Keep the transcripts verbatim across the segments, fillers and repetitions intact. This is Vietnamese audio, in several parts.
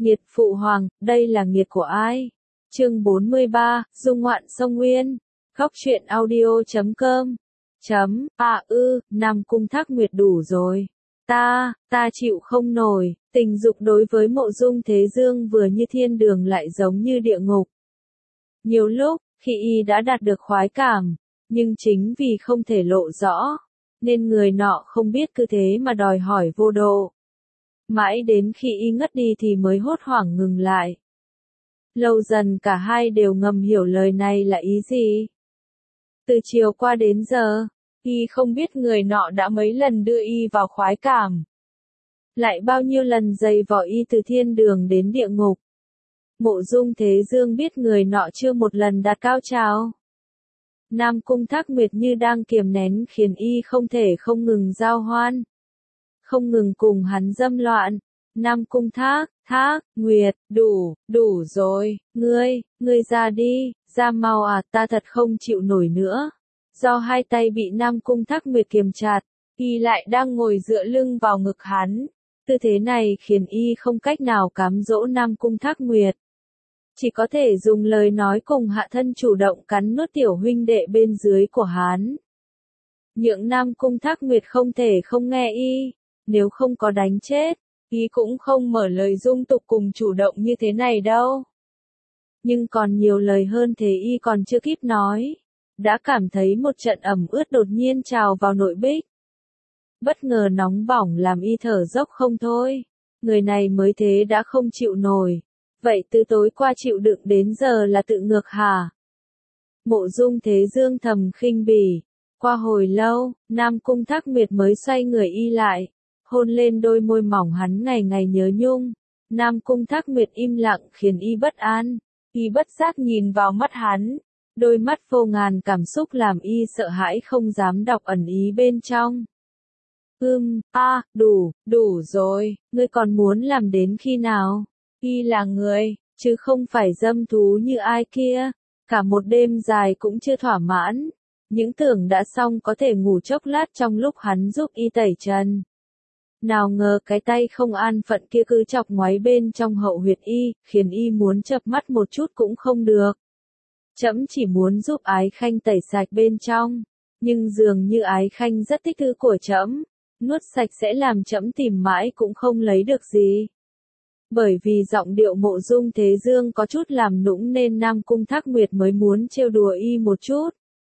Nghiệt phụ hoàng, đây là nghiệt của ai? Chương bốn mươi ba, dung ngoạn sông Nguyên. Góc truyện audio chấm com. Chấm, à ư, Nam Cung Thác Nguyệt đủ rồi. Ta, ta chịu không nổi, tình dục đối với Mộ Dung Thế Dương vừa như thiên đường lại giống như địa ngục. Nhiều lúc, khi y đã đạt được khoái cảm, nhưng chính vì không thể lộ rõ, nên người nọ không biết cứ thế mà đòi hỏi vô độ. Mãi đến khi y ngất đi thì mới hốt hoảng ngừng lại. Lâu dần cả hai đều ngầm hiểu lời này là ý gì. Từ chiều qua đến giờ, y không biết người nọ đã mấy lần đưa y vào khoái cảm. Lại bao nhiêu lần giày vò y từ thiên đường đến địa ngục. Mộ Dung Thế Dương biết người nọ chưa một lần đạt cao trào. Nam Cung Thác Nguyệt như đang kiềm nén khiến y không thể không ngừng giao hoan. Không ngừng cùng hắn dâm loạn. Nam Cung Thác, Thác, Nguyệt, đủ, đủ rồi, ngươi, ngươi ra đi, ra mau à, ta thật không chịu nổi nữa. Do hai tay bị Nam Cung Thác Nguyệt kiềm chặt, y lại đang ngồi dựa lưng vào ngực hắn. Tư thế này khiến y không cách nào cám dỗ Nam Cung Thác Nguyệt. Chỉ có thể dùng lời nói cùng hạ thân chủ động cắn nuốt tiểu huynh đệ bên dưới của hắn. Nhượng Nam Cung Thác Nguyệt không thể không nghe y, nếu không có đánh chết, y cũng không mở lời dung tục cùng chủ động như thế này đâu. Nhưng còn nhiều lời hơn thế y còn chưa kịp nói, đã cảm thấy một trận ẩm ướt đột nhiên trào vào nội bích. Bất ngờ nóng bỏng làm y thở dốc không thôi, người này mới thế đã không chịu nổi. Vậy từ tối qua chịu đựng đến giờ là tự ngược hả? Mộ Dung Thế Dương thầm khinh bỉ. Qua hồi lâu, Nam Cung Thác Nguyệt mới xoay người y lại, hôn lên đôi môi mỏng hắn ngày ngày nhớ nhung. Nam Cung Thác Nguyệt im lặng khiến y bất an, y bất giác nhìn vào mắt hắn, đôi mắt vô ngàn cảm xúc làm y sợ hãi không dám đọc ẩn ý bên trong. Ưm, a, à, đủ, đủ rồi, ngươi còn muốn làm đến khi nào? Y là người, chứ không phải dâm thú như ai kia, cả một đêm dài cũng chưa thỏa mãn, những tưởng đã xong có thể ngủ chốc lát trong lúc hắn giúp y tẩy trần. Nào ngờ cái tay không an phận kia cứ chọc ngoáy bên trong hậu huyệt y, khiến y muốn chợp mắt một chút cũng không được. Trẫm chỉ muốn giúp Ái Khanh tẩy sạch bên trong, nhưng dường như Ái Khanh rất thích thứ của trẫm, nuốt sạch sẽ làm trẫm tìm mãi cũng không lấy được gì. Bởi vì giọng điệu Mộ Dung Thế Dương có chút làm nũng nên Nam Cung Thác Nguyệt mới muốn trêu đùa y một chút.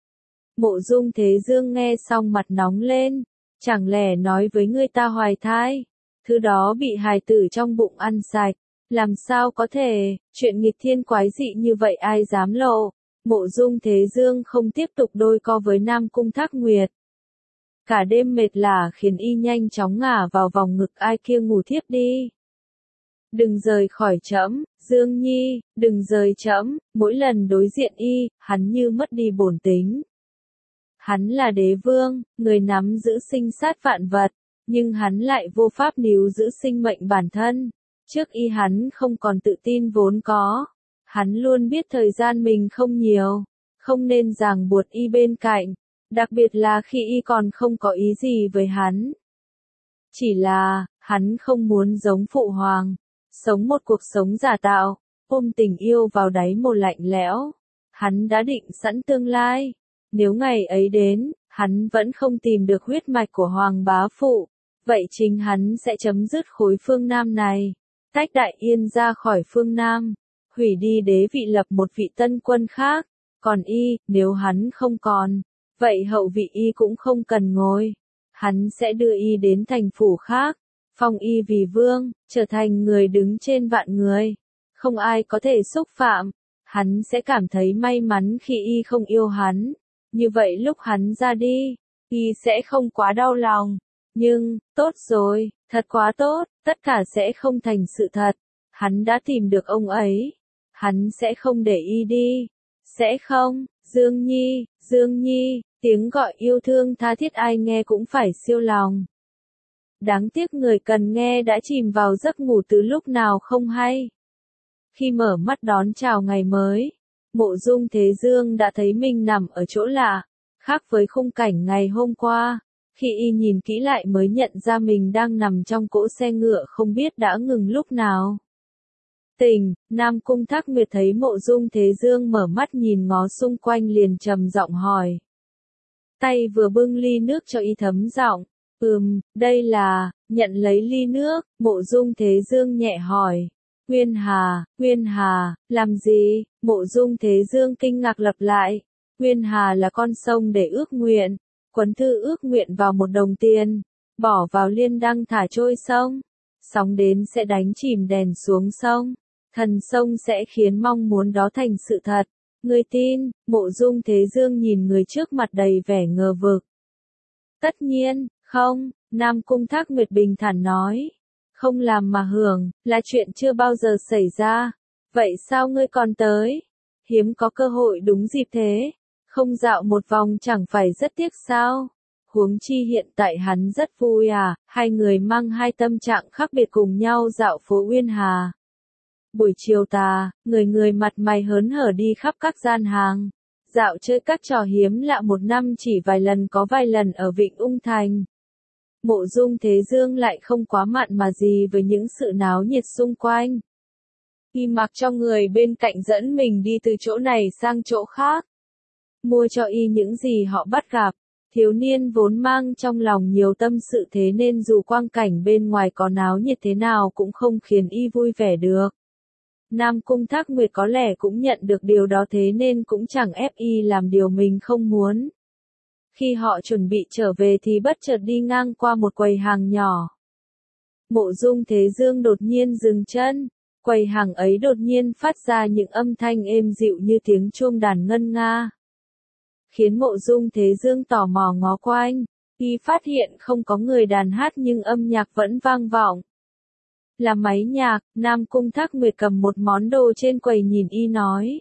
Mộ Dung Thế Dương nghe xong mặt nóng lên, chẳng lẽ nói với người ta hoài thai, thứ đó bị hài tử trong bụng ăn sạch, làm sao có thể, chuyện nghịch thiên quái dị như vậy ai dám lộ. Mộ Dung Thế Dương không tiếp tục đôi co với Nam Cung Thác Nguyệt. Cả đêm mệt lả khiến y nhanh chóng ngả vào vòng ngực ai kia ngủ thiếp đi. Đừng rời khỏi trẫm, Dương Nhi, đừng rời trẫm, mỗi lần đối diện y, hắn như mất đi bổn tính. Hắn là đế vương, người nắm giữ sinh sát vạn vật, nhưng hắn lại vô pháp níu giữ sinh mệnh bản thân. Trước y hắn không còn tự tin vốn có, hắn luôn biết thời gian mình không nhiều, không nên ràng buộc y bên cạnh, đặc biệt là khi y còn không có ý gì với hắn. Chỉ là, hắn không muốn giống phụ hoàng, sống một cuộc sống giả tạo, ôm tình yêu vào đáy mồ lạnh lẽo. Hắn đã định sẵn tương lai, nếu ngày ấy đến, hắn vẫn không tìm được huyết mạch của hoàng bá phụ, vậy chính hắn sẽ chấm dứt khối phương Nam này, tách Đại Yên ra khỏi phương Nam, hủy đi đế vị lập một vị tân quân khác, còn y, nếu hắn không còn, vậy hậu vị y cũng không cần ngồi, hắn sẽ đưa y đến thành phủ khác, phong y vì vương, trở thành người đứng trên vạn người, không ai có thể xúc phạm, hắn sẽ cảm thấy may mắn khi y không yêu hắn, như vậy lúc hắn ra đi, y sẽ không quá đau lòng, nhưng, tốt rồi, thật quá tốt, tất cả sẽ không thành sự thật, hắn đã tìm được ông ấy, hắn sẽ không để y đi, sẽ không, Dương Nhi, Dương Nhi, tiếng gọi yêu thương tha thiết ai nghe cũng phải siêu lòng. Đáng tiếc người cần nghe đã chìm vào giấc ngủ từ lúc nào không hay. Khi mở mắt đón chào ngày mới, Mộ Dung Thế Dương đã thấy mình nằm ở chỗ lạ, khác với khung cảnh ngày hôm qua. Khi y nhìn kỹ lại mới nhận ra mình đang nằm trong cỗ xe ngựa không biết đã ngừng lúc nào. tình, Nam Cung Thác Nguyệt thấy Mộ Dung Thế Dương mở mắt nhìn ngó xung quanh liền trầm giọng hỏi. Tay vừa bưng ly nước cho y thấm giọng, ừm, đây là, nhận lấy ly nước, Mộ Dung Thế Dương nhẹ hỏi. Nguyên Hà, Nguyên Hà, làm gì? Mộ Dung Thế Dương kinh ngạc lặp lại. Nguyên Hà là con sông để ước nguyện, quấn thư ước nguyện vào một đồng tiền, bỏ vào liên đăng thả trôi sông. Sóng đến sẽ đánh chìm đèn xuống sông, thần sông sẽ khiến mong muốn đó thành sự thật. Ngươi tin? Mộ Dung Thế Dương nhìn người trước mặt đầy vẻ ngờ vực. Tất nhiên, không, Nam Cung Thác Nguyệt bình thản nói. Không làm mà hưởng, là chuyện chưa bao giờ xảy ra. Vậy sao ngươi còn tới? Hiếm có cơ hội đúng dịp thế. Không dạo một vòng chẳng phải rất tiếc sao? Huống chi hiện tại hắn rất vui à, hai người mang hai tâm trạng khác biệt cùng nhau dạo phố Uyên Hà. Buổi chiều tà, người người mặt mày hớn hở đi khắp các gian hàng, dạo chơi các trò hiếm lạ một năm chỉ vài lần có vài lần ở Vịnh Ung Thành. Mộ Dung Thế Dương lại không quá mặn mà gì với những sự náo nhiệt xung quanh. Y mặc cho người bên cạnh dẫn mình đi từ chỗ này sang chỗ khác. Mua cho y những gì họ bắt gặp. Thiếu niên vốn mang trong lòng nhiều tâm sự thế nên dù quang cảnh bên ngoài có náo nhiệt thế nào cũng không khiến y vui vẻ được. Nam Cung Thác Nguyệt có lẽ cũng nhận được điều đó thế nên cũng chẳng ép y làm điều mình không muốn. Khi họ chuẩn bị trở về thì bất chợt đi ngang qua một quầy hàng nhỏ. Mộ Dung Thế Dương đột nhiên dừng chân, quầy hàng ấy đột nhiên phát ra những âm thanh êm dịu như tiếng chuông đàn ngân nga. Khiến Mộ Dung Thế Dương tò mò ngó quanh, y phát hiện không có người đàn hát nhưng âm nhạc vẫn vang vọng. Là máy nhạc, Nam Cung Thác Nguyệt cầm một món đồ trên quầy nhìn y nói.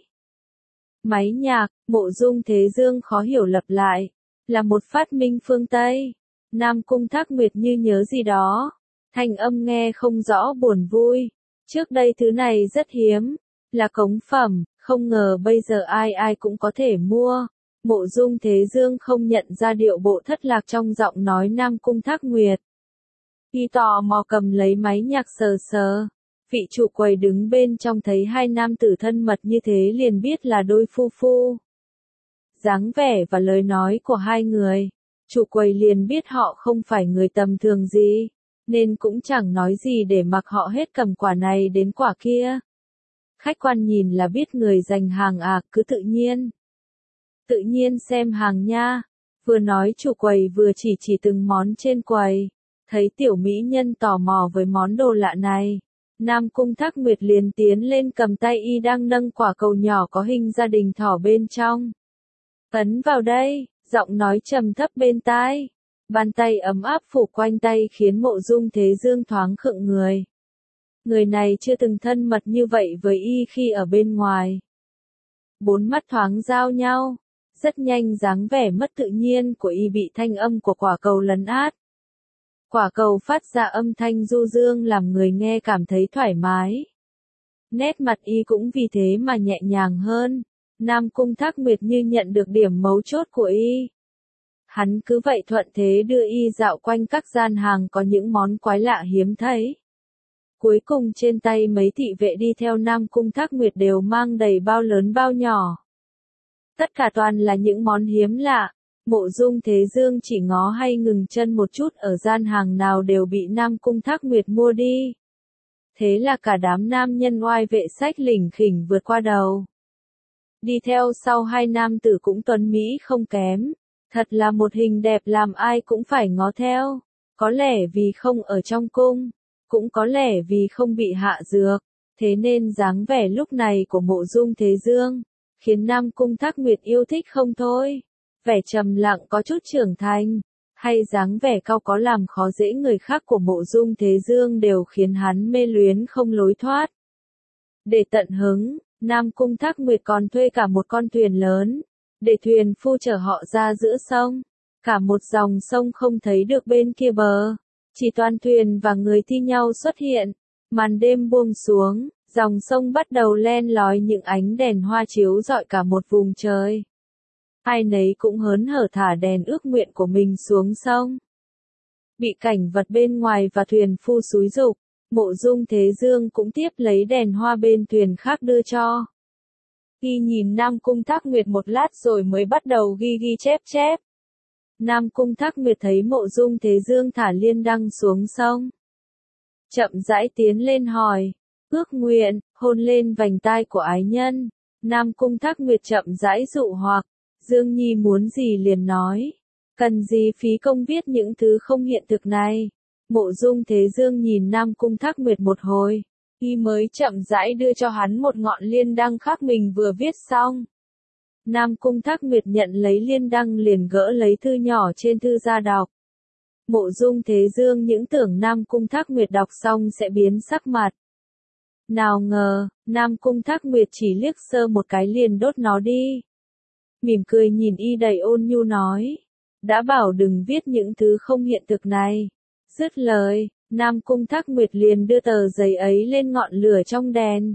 Máy nhạc, Mộ Dung Thế Dương khó hiểu lặp lại, là một phát minh phương Tây. Nam Cung Thác Nguyệt như nhớ gì đó, thanh âm nghe không rõ buồn vui. Trước đây thứ này rất hiếm, là cống phẩm, không ngờ bây giờ ai ai cũng có thể mua. Mộ Dung Thế Dương không nhận ra điệu bộ thất lạc trong giọng nói Nam Cung Thác Nguyệt. Y tò mò cầm lấy máy nhạc sờ sờ. Vị chủ quầy đứng bên trong thấy hai nam tử thân mật như thế liền biết là đôi phu phu. Dáng vẻ và lời nói của hai người, chủ quầy liền biết họ không phải người tầm thường gì, nên cũng chẳng nói gì để mặc họ hết cầm quả này đến quả kia. Khách quan nhìn là biết người giành hàng à, cứ tự nhiên. Tự nhiên xem hàng nha. Vừa nói chủ quầy vừa chỉ chỉ từng món trên quầy. Thấy tiểu mỹ nhân tò mò với món đồ lạ này. Nam Cung Thác Nguyệt liền tiến lên cầm tay y đang nâng quả cầu nhỏ có hình gia đình thỏ bên trong. Ấn vào đây, giọng nói trầm thấp bên tai. Bàn tay ấm áp phủ quanh tay khiến Mộ Dung Thế Dương thoáng khựng người. Người này chưa từng thân mật như vậy với y khi ở bên ngoài. Bốn mắt thoáng giao nhau. Rất nhanh dáng vẻ mất tự nhiên của y bị thanh âm của quả cầu lấn át. Quả cầu phát ra âm thanh du dương làm người nghe cảm thấy thoải mái. Nét mặt y cũng vì thế mà nhẹ nhàng hơn. Nam Cung Thác Nguyệt như nhận được điểm mấu chốt của y. Hắn cứ vậy thuận thế đưa y dạo quanh các gian hàng có những món quái lạ hiếm thấy. Cuối cùng trên tay mấy thị vệ đi theo Nam Cung Thác Nguyệt đều mang đầy bao lớn bao nhỏ. Tất cả toàn là những món hiếm lạ. Mộ Dung Thế Dương chỉ ngó hay ngừng chân một chút ở gian hàng nào đều bị Nam Cung Thác Nguyệt mua đi. Thế là cả đám nam nhân oai vệ sách lỉnh khỉnh vượt qua đầu. Đi theo sau hai nam tử cũng tuấn mỹ không kém. Thật là một hình đẹp làm ai cũng phải ngó theo. Có lẽ vì không ở trong cung, cũng có lẽ vì không bị hạ dược. Thế nên dáng vẻ lúc này của Mộ Dung Thế Dương khiến Nam Cung Thác Nguyệt yêu thích không thôi. Vẻ trầm lặng có chút trưởng thành, hay dáng vẻ cao có làm khó dễ người khác của Mộ Dung Thế Dương đều khiến hắn mê luyến không lối thoát. Để tận hứng, Nam Cung Thác Nguyệt còn thuê cả một con thuyền lớn, để thuyền phu chở họ ra giữa sông. Cả một dòng sông không thấy được bên kia bờ, chỉ toàn thuyền và người thi nhau xuất hiện. Màn đêm buông xuống, dòng sông bắt đầu len lói những ánh đèn hoa chiếu rọi cả một vùng trời. Ai nấy cũng hớn hở thả đèn ước nguyện của mình xuống sông. Bị cảnh vật bên ngoài và thuyền phu xúi giục, Mộ Dung Thế Dương cũng tiếp lấy đèn hoa bên thuyền khác đưa cho. Y nhìn Nam Cung Thác Nguyệt một lát rồi mới bắt đầu ghi ghi chép chép. Nam Cung Thác Nguyệt thấy Mộ Dung Thế Dương thả liên đăng xuống sông. Chậm rãi tiến lên hỏi, ước nguyện, hôn lên vành tai của ái nhân. Nam Cung Thác Nguyệt chậm rãi dụ hoặc, Dương Nhi muốn gì liền nói. Cần gì phí công viết những thứ không hiện thực này. Mộ Dung Thế Dương nhìn Nam Cung Thác Nguyệt một hồi, y mới chậm rãi đưa cho hắn một ngọn liên đăng khác mình vừa viết xong. Nam Cung Thác Nguyệt nhận lấy liên đăng liền gỡ lấy thư nhỏ trên thư ra đọc. Mộ Dung Thế Dương những tưởng Nam Cung Thác Nguyệt đọc xong sẽ biến sắc mặt. Nào ngờ, Nam Cung Thác Nguyệt chỉ liếc sơ một cái liền đốt nó đi. Mỉm cười nhìn y đầy ôn nhu nói, đã bảo đừng viết những thứ không hiện thực này. Dứt lời, Nam Cung Thác Nguyệt liền đưa tờ giấy ấy lên ngọn lửa trong đèn.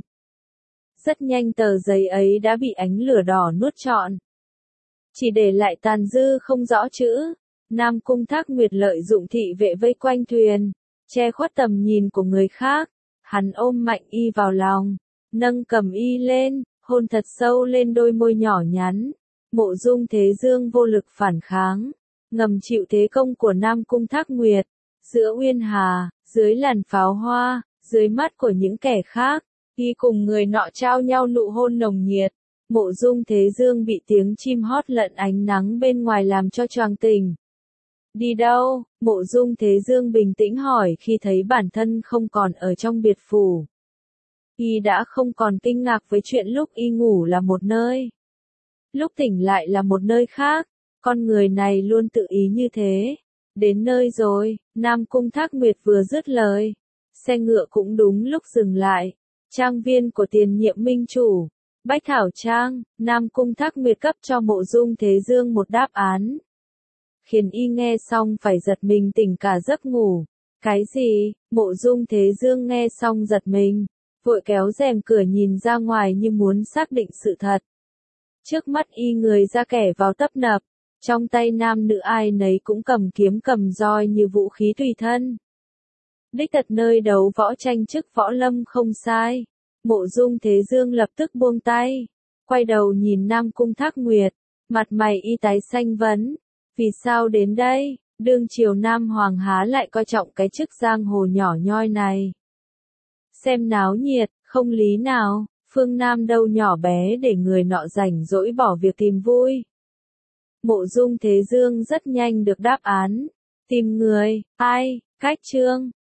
Rất nhanh tờ giấy ấy đã bị ánh lửa đỏ nuốt trọn. Chỉ để lại tàn dư không rõ chữ. Nam Cung Thác Nguyệt lợi dụng thị vệ vây quanh thuyền, che khuất tầm nhìn của người khác. Hắn ôm mạnh y vào lòng, nâng cầm y lên, hôn thật sâu lên đôi môi nhỏ nhắn. Mộ Dung Thế Dương vô lực phản kháng, ngầm chịu thế công của Nam Cung Thác Nguyệt. Giữa Uyên Hà, dưới làn pháo hoa, dưới mắt của những kẻ khác, y cùng người nọ trao nhau nụ hôn nồng nhiệt. Mộ Dung Thế Dương bị tiếng chim hót lẫn ánh nắng bên ngoài làm cho choàng tỉnh. Đi đâu? Mộ Dung Thế Dương bình tĩnh hỏi khi thấy bản thân không còn ở trong biệt phủ. Y đã không còn kinh ngạc với chuyện lúc y ngủ là một nơi, lúc tỉnh lại là một nơi khác. Con người này luôn tự ý như thế. Đến nơi rồi, Nam Cung Thác Nguyệt vừa dứt lời. Xe ngựa cũng đúng lúc dừng lại. Trang viên của tiền nhiệm minh chủ, Bách Thảo Trang. Nam Cung Thác Nguyệt cấp cho Mộ Dung Thế Dương một đáp án, khiến y nghe xong phải giật mình tỉnh cả giấc ngủ. Cái gì? Mộ Dung Thế Dương nghe xong giật mình, vội kéo rèm cửa nhìn ra ngoài như muốn xác định sự thật. Trước mắt y người ra kẻ vào tấp nập, trong tay nam nữ ai nấy cũng cầm kiếm cầm roi như vũ khí tùy thân. Đích thật nơi đấu võ tranh chức võ lâm không sai. Mộ Dung Thế Dương lập tức buông tay, quay đầu nhìn Nam Cung Thác Nguyệt, mặt mày y tái xanh vấn. Vì sao đến đây? Đương triều Nam Hoàng há lại coi trọng cái chức giang hồ nhỏ nhoi này. Xem náo nhiệt, không lý nào, phương Nam đâu nhỏ bé để người nọ rảnh rỗi bỏ việc tìm vui. Mộ Dung Thế Dương rất nhanh được đáp án. Tìm người, ai, cách chương.